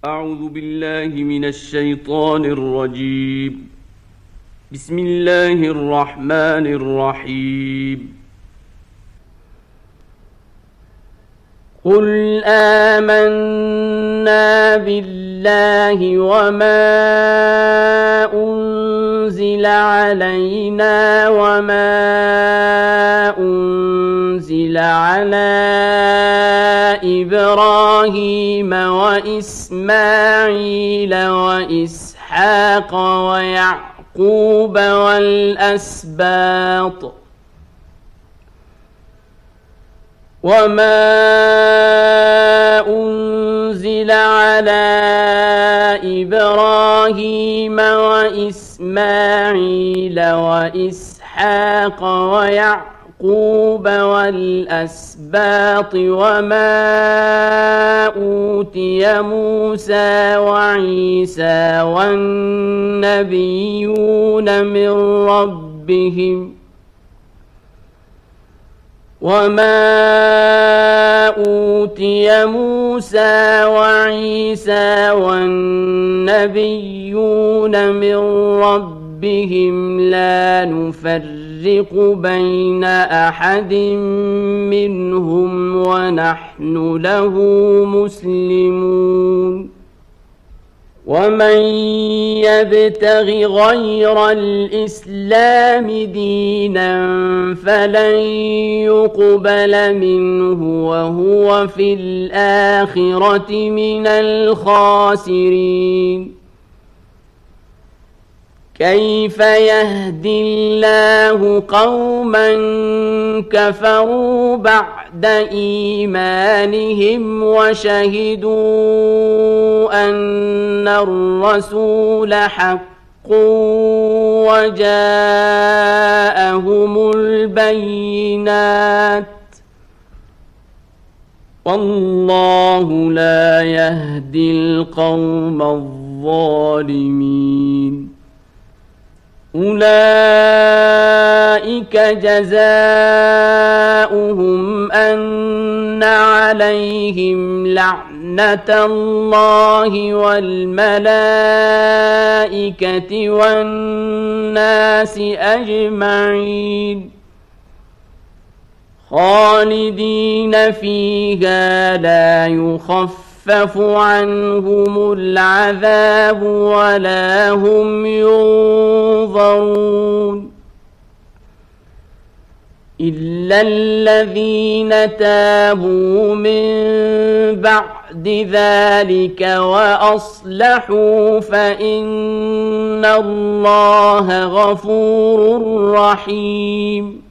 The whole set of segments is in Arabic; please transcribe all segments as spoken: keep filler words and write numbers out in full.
أعوذ بالله من الشيطان الرجيم. بسم الله الرحمن الرحيم. قل آمنا بالله وما أنزل علينا وما أنزل على إبراهيم وإسماعيل وإسحاق ويعقوب والأسباط وما أنزل على إبراهيم وإسماعيل وإسحاق ويعقوب والأسباط وما أوتي موسى وعيسى والنبيون من ربهم وما أوتي موسى وعيسى والنبيون من ربهم لا نفرق بين أحد منهم ونحن له مسلمون. ومن يبتغ غير الإسلام دينا فلن يقبل منه وهو في الآخرة من الخاسرين. كيف يهدي الله قوما كفروا بعد إيمانهم وشهدوا أن الرسول حق وجاءهم البينات والله لا يهدي القوم الظالمين. أولئك جزاؤهم أن عليهم لعنة الله والملائكة والناس أجمعين خالدين فيها لا يخفف يخفف عنهم العذاب ولا هم ينظرون إلا الذين تابوا من بعد ذلك وأصلحوا فإن الله غفور رحيم.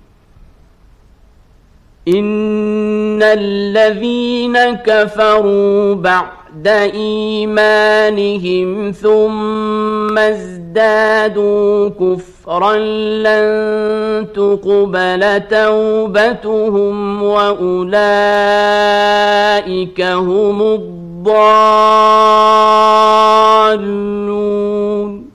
إن الذين كفروا بعد إيمانهم ثم ازدادوا كفرا لن تقبل توبتهم وأولئك هم الضالون.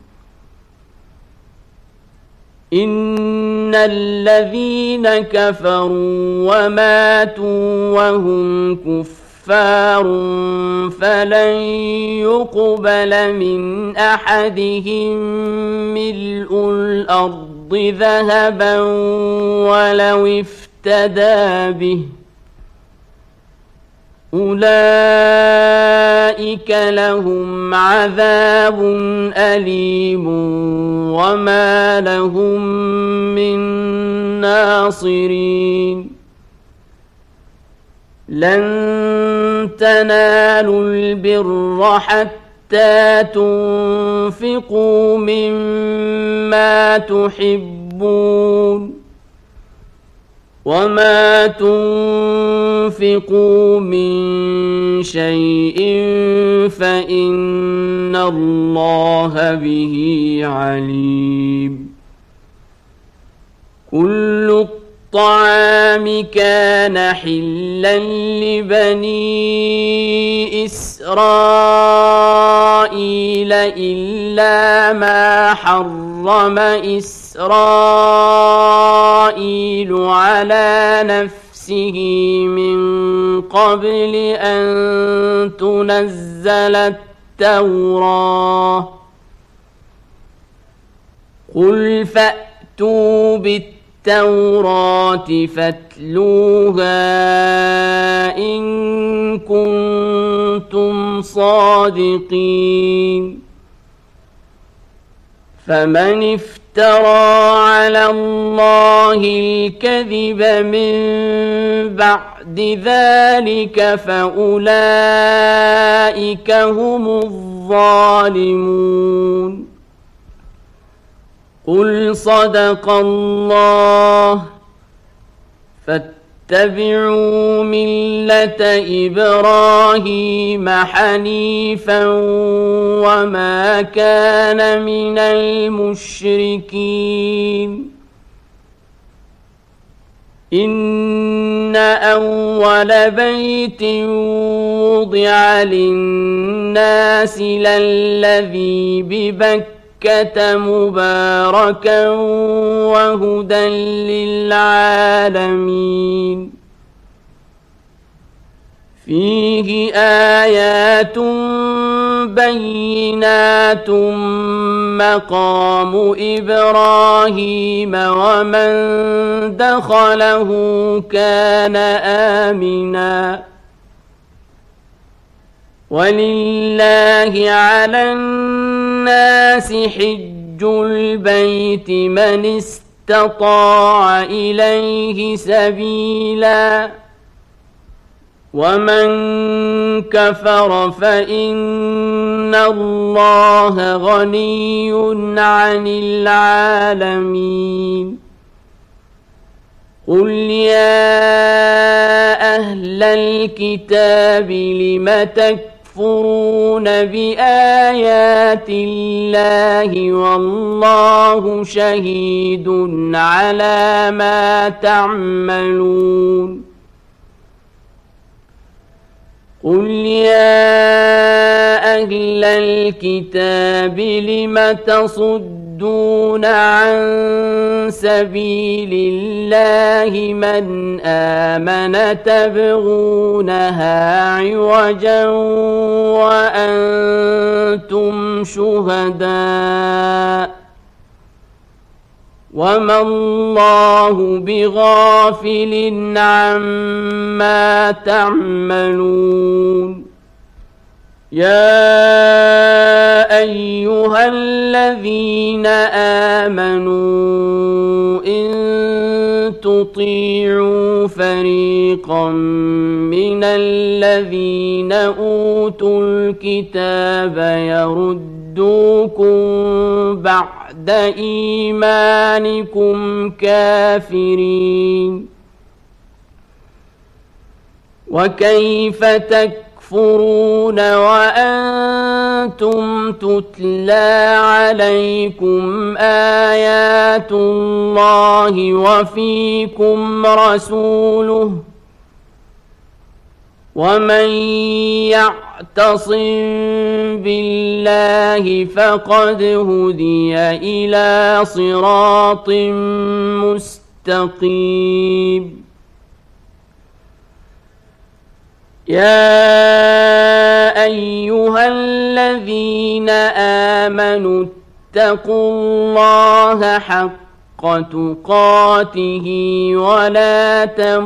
إن الذين كفروا وماتوا وهم كفار فلن يقبل من أحدهم ملء الأرض ذهبا ولو افتدى به أولئك لهم عذاب أليم وما لهم من ناصرين. لن تنالوا البر حتى تنفقوا مما تحبون وما تنفقوا من شيء فإن الله به عليم. كل الطعام كان حلا لبني إسرائيل إلا ما حرم إسرائيل على نفسه من قبل أن تنزل بالتوراة قل فأتوا بالتوراة فاتلوها إن كنتم صادقين فمن افترى على الله الكذب من بعد ذلك فأولئك هم الظالمون قل صدق الله فاتبعوا ملة إبراهيم حنيفا وما كان من المشركين إن أول بيت وضع للناس للذي ببكة مباركا وهدى للعالمين فيه آيات بينات مقام إبراهيم ومن دخله كان آمنا ولله على الناس حج البيت من استطاع إليه سبيلا ومن كفر فإن الله غني عن العالمين قل يا أهل الكتاب لم تكفرون بآيات الله والله شهيد على ما تعملون قل يا أهل الكتاب لم تصدون عن سبيل الله من آمن تبغونها عوجا وأنتم شهداء وما الله بغافل عما تعملون يا أيها الذين آمنوا إن تطيعوا فريقا من الذين أوتوا الكتاب يردوكم بعد إيمانكم كافرين وكيف تكفرون وأنتم تتلى عليكم آيات الله وفيكم رسوله ومن يعتصم بالله فقد هدي إلى صراط مستقيم يا أيها الذين آمنوا اتقوا الله حق تقاته ولا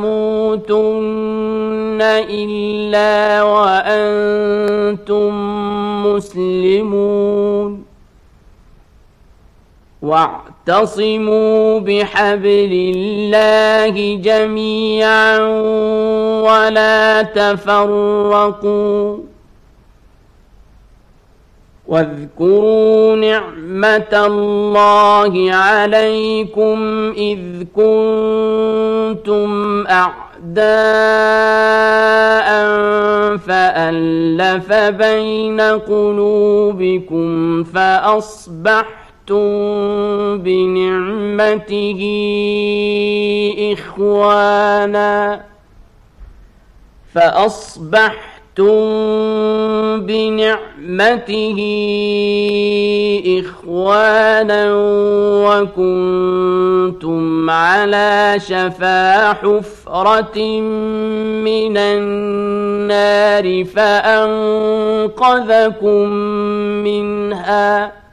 تموتن إلا وأنتم مسلمون واعتصموا بحبل الله جميعا ولا تفرقوا واذكروا نعمة الله عليكم إذ كنتم أعداء فألف بين قلوبكم فأصبحتم بنعمته إخوانا فأصبحتم بنعمته إخوانا وكنتم على شفا حفرة من النار فأنقذكم منها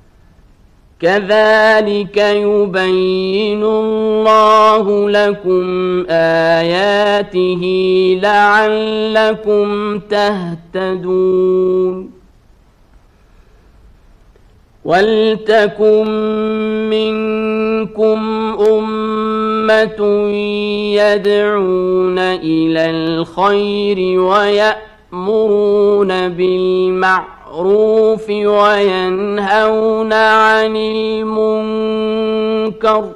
كذلك يبين الله لكم آياته لعلكم تهتدون ولتكن منكم أمة يدعون إلى الخير ويأمرون بالمعروف بالمعروف وينهون عن المنكر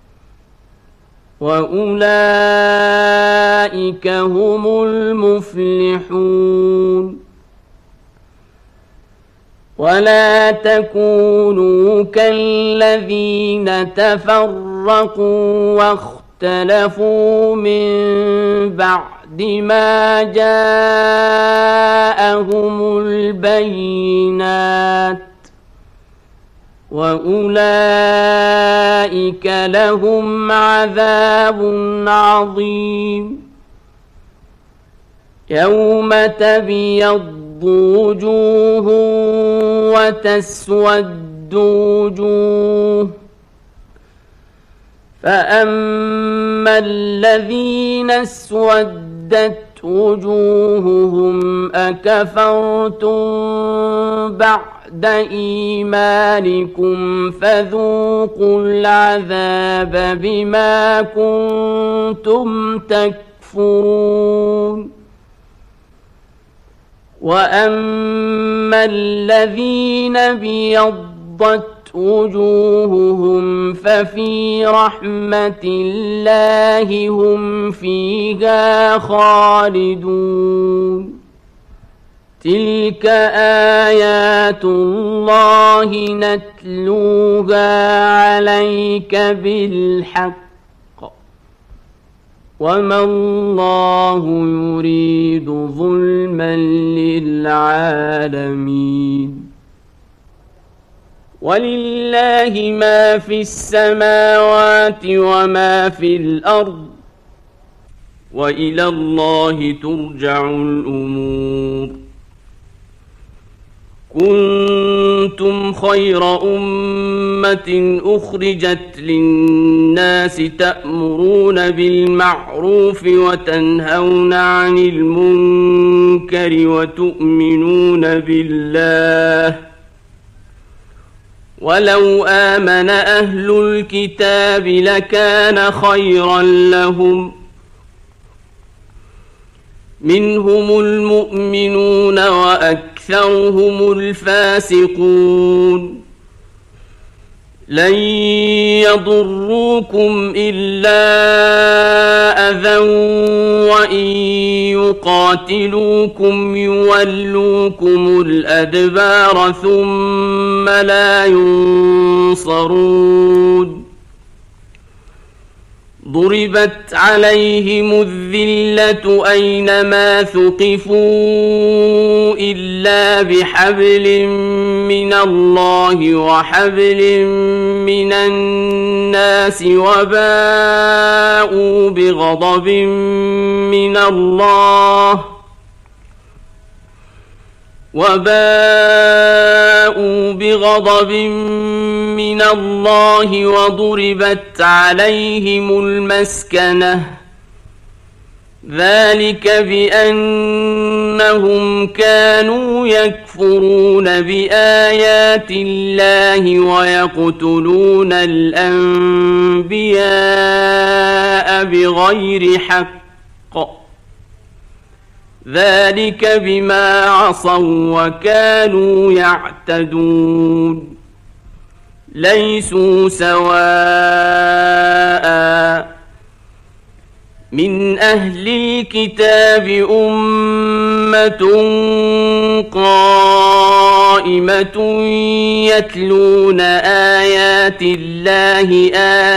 وأولئك هم المفلحون ولا تكونوا كالذين تفرقوا واختلفوا من بعد ما جاءهم البينات وأولئك لهم عذاب عظيم يوم تبيض وجوه وتسود وجوه فأما الذين اسودت وجوههم أكفرتم بعد إيمانكم فذوقوا العذاب بما كنتم تكفرون وأما الذين ابيضت وجوههم ففي رحمة الله هم فيها خالدون تلك آيات الله نتلوها عليك بالحق وما الله يريد ظلما للعالمين ولله ما في السماوات وما في الأرض وإلى الله ترجع الأمور كنتم خير أمة أخرجت للناس تأمرون بالمعروف وتنهون عن المنكر وتؤمنون بالله ولو آمن أهل الكتاب لكان خيرا لهم منهم المؤمنون وأكثرهم الفاسقون لن يضروكم إلا أذى وإن يقاتلوكم يولوكم الأدبار ثم لا ينصرون ضربت عليهم الذلة أينما ثقفوا إلا بحبل من الله وحبل من الناس وباءوا بغضب من الله وباءوا بغضب من الله وضربت عليهم المسكنة ذلك بأنهم كانوا يكفرون بآيات الله ويقتلون الأنبياء بغير حق ذلك بما عصوا وكانوا يعتدون ليسوا سواء من أهل الكتاب أمة قائمة يتلون آيات الله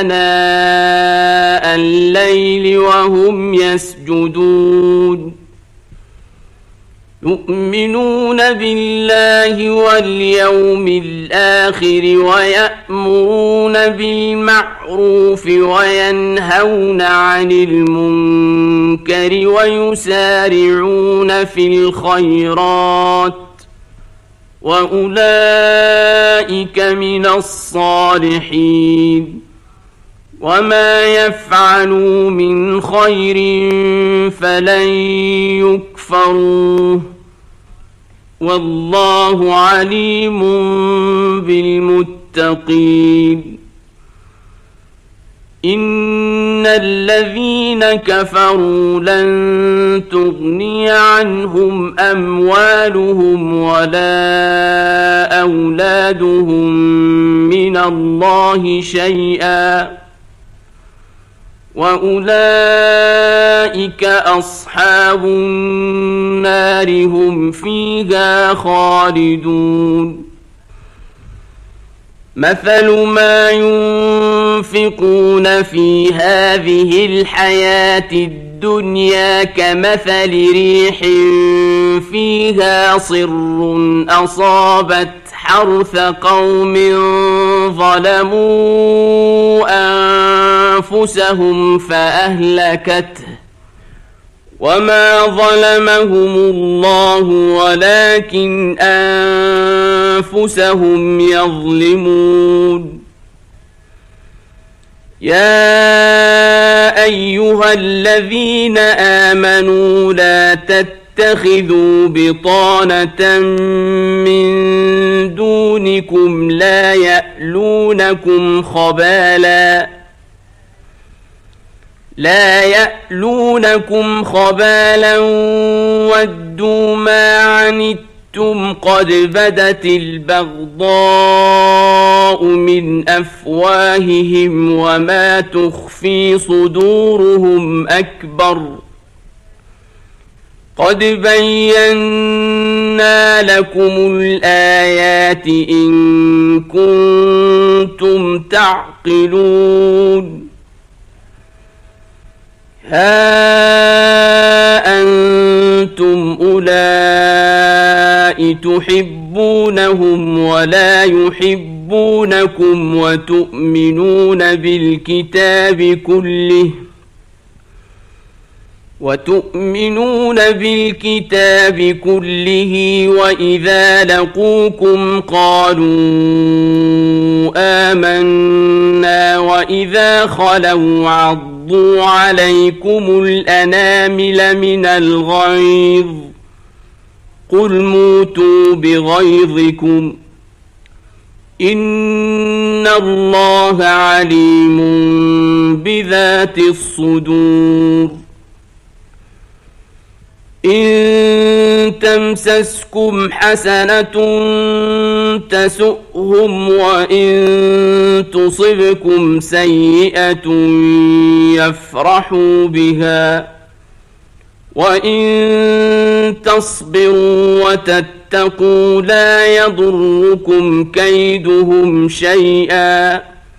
آناء الليل وهم يسجدون يؤمنون بالله واليوم الآخر ويأمرون بالمعروف وينهون عن المنكر ويسارعون في الخيرات وأولئك من الصالحين وما يفعلوا من خير فلن يكفروه والله عليم بالمتقين إن الذين كفروا لن تغني عنهم أموالهم ولا أولادهم من الله شيئا وأولئك أصحاب النار هم فيها خالدون مثل ما ينفقون في هذه الحياة الدنيا كمثل ريح فيها صر أصابت حرث قوم ظلموا أنفسهم فأهلكته وما ظلمهم الله ولكن أنفسهم يظلمون يا أيها الذين آمنوا لا تتخذوا بطانة من دونكم لا يألونكم خبالا لا يألونكم خبالا ودوا ما عنتم قد بدت البغضاء من أفواههم وما تخفي صدورهم أكبر قد بينا لكم الآيات إن كنتم تعقلون ها أنتم أولئك تحبونهم ولا يحبونكم وتؤمنون بالكتاب كله وتؤمنون بالكتاب كله وإذا لقوكم قالوا آمنا وإذا خلوا عضوا عليكم الأنامل من الغيظ قل موتوا بغيظكم إن الله عليم بذات الصدور إن تمسسكم حسنة تسؤهم وإن تصبكم سيئة يفرحوا بها وإن تصبروا وتتقوا لا يضركم كيدهم شيئا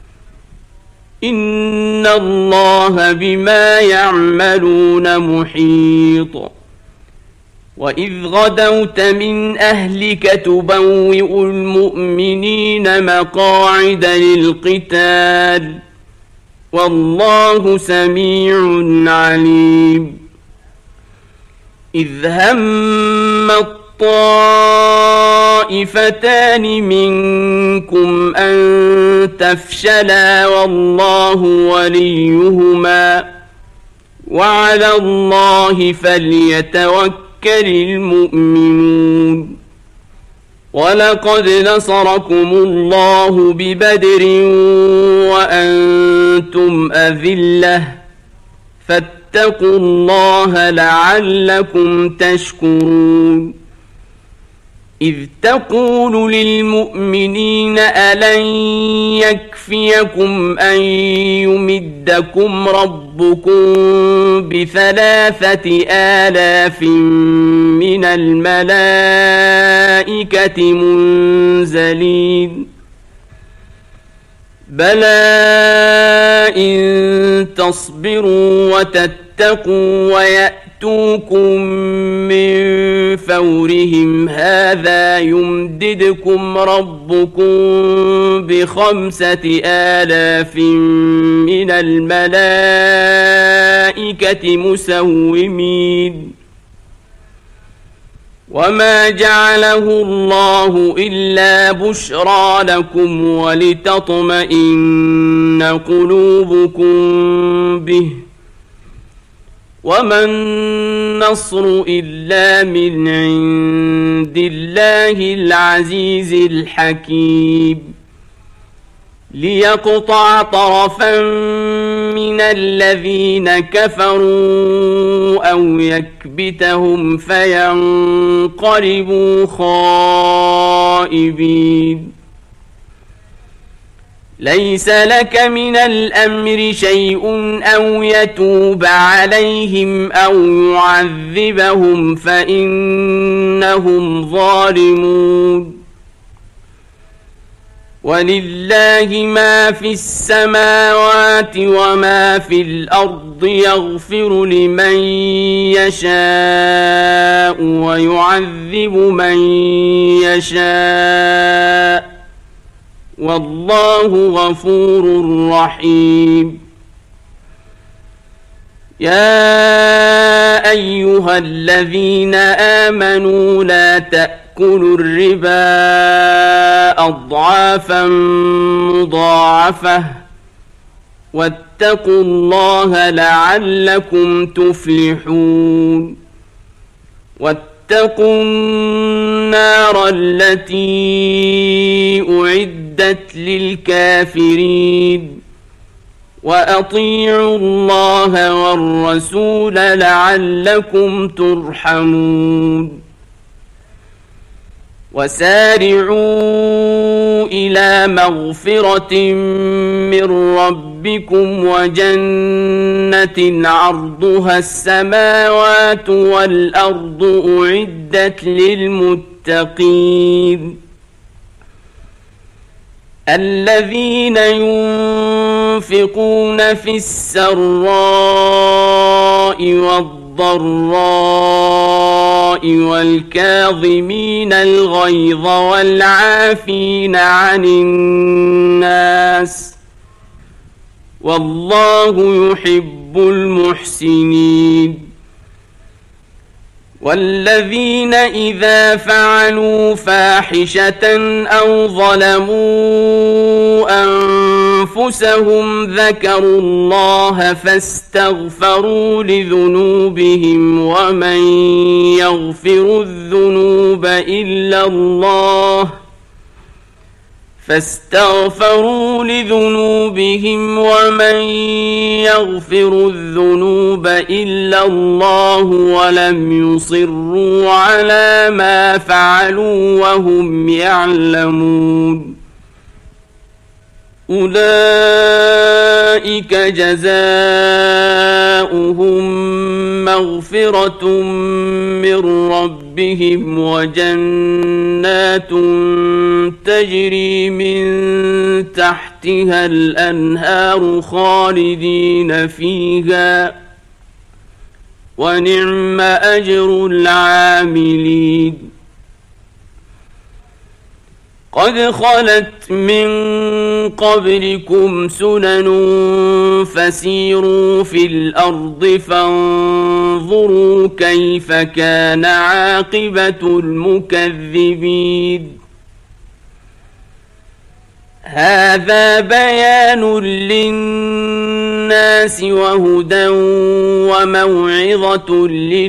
إن الله بما يعملون محيط وإذ غدوت من أهلك تبوئ المؤمنين مقاعد للقتال والله سميع عليم إذ هم الطائفتان منكم أن تفشلا والله وليهما وعلى الله فليتوكل المؤمنون ولقد نصركم الله ببدر وأنتم أذلة فاتقوا الله لعلكم تشكرون إذ تقول للمؤمنين ألن يكفيكم أن يمدكم ربكم بثلاثة آلاف من الملائكة منزلين بلى إن تصبروا وتتقوا ويأتوا يأتوكم من فورهم هذا يمددكم ربكم بخمسة آلاف من الملائكة مسومين وما جعله الله إلا بشرى لكم ولتطمئن قلوبكم به وما النصر إلا من عند الله العزيز الحكيم ليقطع طرفا من الذين كفروا أو يكبتهم فينقلبوا خائبين ليس لك من الأمر شيء أو يتوب عليهم أو يعذبهم فإنهم ظالمون ولله ما في السماوات وما في الأرض يغفر لمن يشاء ويعذب من يشاء والله غفور رحيم يا أيها الذين آمنوا لا تأكلوا الربا أضعافا مضاعفة واتقوا الله لعلكم تفلحون واتقوا النار التي أعدت للكافرين وأطيعوا الله والرسول لعلكم ترحمون وسارعوا إلى مغفرة من ربكم وجنة عرضها السماوات والأرض أعدت للمتقين الذين ينفقون في السراء والضراء والكاظمين الغيظ والعافين عن الناس والله يحب المحسنين والذين إذا فعلوا فاحشة أو ظلموا أنفسهم ذكروا الله فاستغفروا لذنوبهم ومن يغفر الذنوب إلا الله فاستغفروا لذنوبهم ومن يغفر الذنوب إلا الله ولم يصروا على ما فعلوا وهم يعلمون أولئك جزاؤهم مغفرة من ربهم وجنات تجري من تحتها الأنهار خالدين فيها ونعم أجر العاملين قد خلت من قبلكم سنن فسيروا في الأرض فانظروا كيف كان عاقبة المكذبين هذا بيان للناس وهدى وموعظة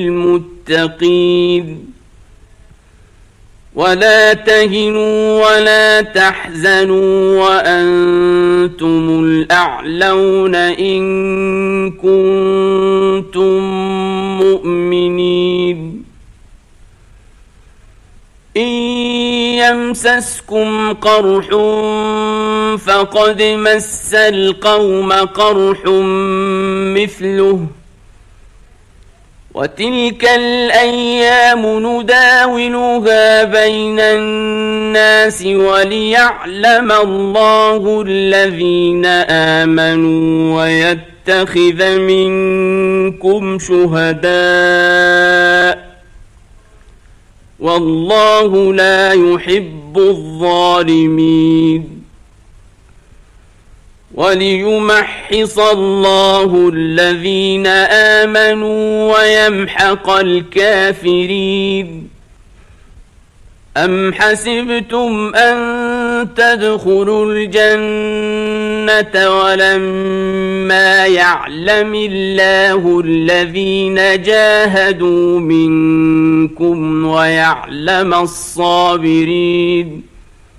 للمتقين ولا تهنوا ولا تحزنوا وأنتم الأعلون إن كنتم مؤمنين إن يمسسكم قرح فقد مس القوم قرح مثله وتلك الأيام نداولها بين الناس وليعلم الله الذين آمنوا ويتقون يتخذ منكم شهداء والله لا يحب الظالمين وليمحص الله الذين آمنوا ويمحق الكافرين أم حسبتم أن تدخلوا الجنة ولما يعلم الله الذين جاهدوا منكم ويعلم الصابرين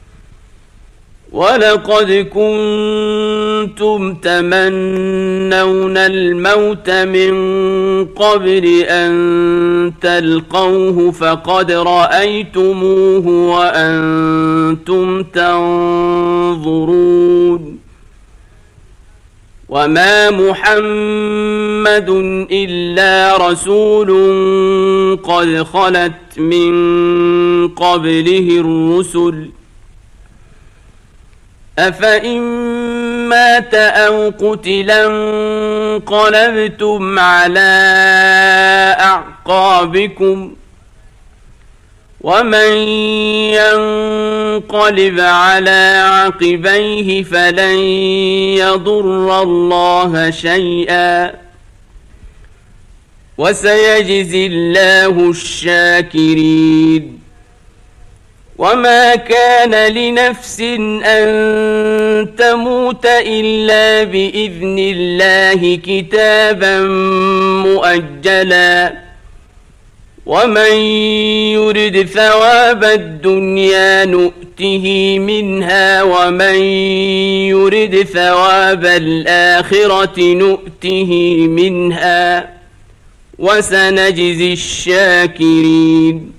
ولقد كنتم تمنون الموت من قبل أن تلقوه فقد رأيتموه وأنتم تنظرون وما محمد إلا رسول قد خلت من قبله الرسل أفإن مات أو قتلا انقلبتم على أعقابكم ومن ينقلب على عقبيه فلن يضر الله شيئا وسيجزي الله الشاكرين وما كان لنفس أن تموت إلا بإذن الله كتابا مؤجلا ومن يرد ثواب الدنيا نؤته منها ومن يرد ثواب الآخرة نؤته منها وسنجزي الشاكرين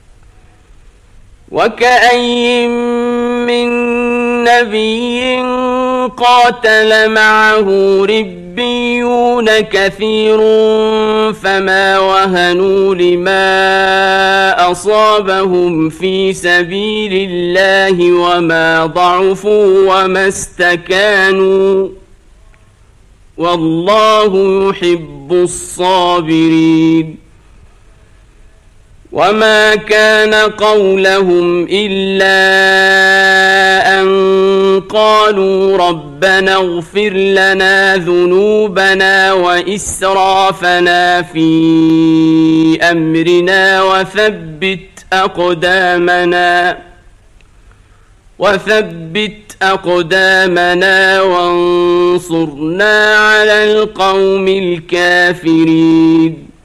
وكأي من نبي قاتل معه ربيون كثير فما وهنوا لما أصابهم في سبيل الله وما ضعفوا وما استكانوا والله يحب الصابرين وما كان قولهم إلا أن قالوا ربنا اغفر لنا ذنوبنا وإسرافنا في أمرنا وثبت أقدامنا وثبت أقدامنا وانصرنا على القوم الكافرين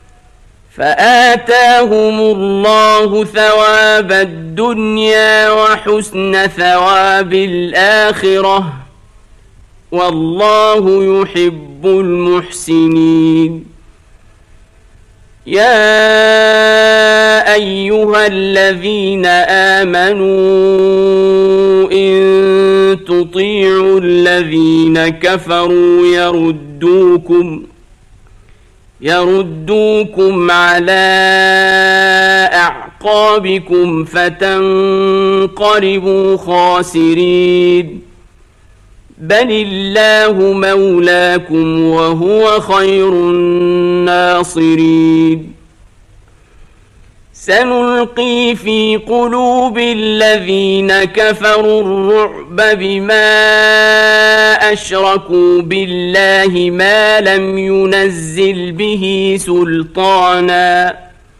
فآتاهم الله ثواب الدنيا وحسن ثواب الآخرة والله يحب المحسنين يا أيها الذين آمنوا إن تطيعوا الذين كفروا يردوكم يردوكم على أعقابكم فتنقلبوا خاسرين بل الله مولاكم وهو خير الناصرين سنلقي في قلوب الذين كفروا الرعب بما أشركوا بالله ما لم ينزل به سلطانا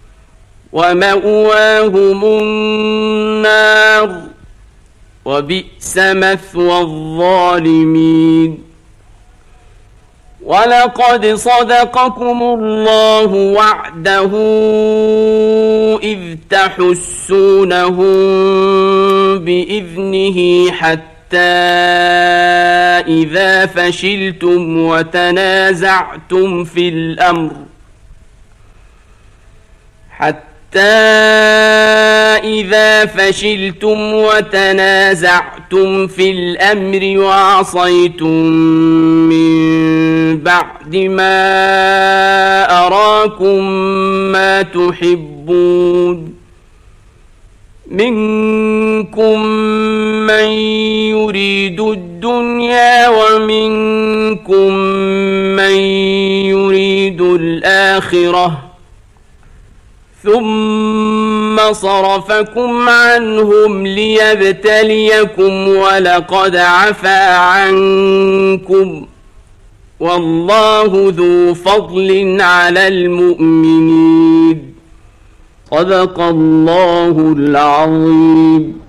ومأواهم النار وبئس مثوى الظالمين ولقد صدقكم الله وعده إذ تحسونهم بإذنه حتى إذا فشلتم وتنازعتم في الأمر حتى إذا فشلتم وتنازعتم في الأمر وعصيتم من بعد ما أراكم ما تحبون منكم من يريد الدنيا ومنكم يريد الآخرة ثم صرفكم عنهم ليبتليكم ولقد عفا عنكم والله ذو فضل على المؤمنين. صدق الله العظيم.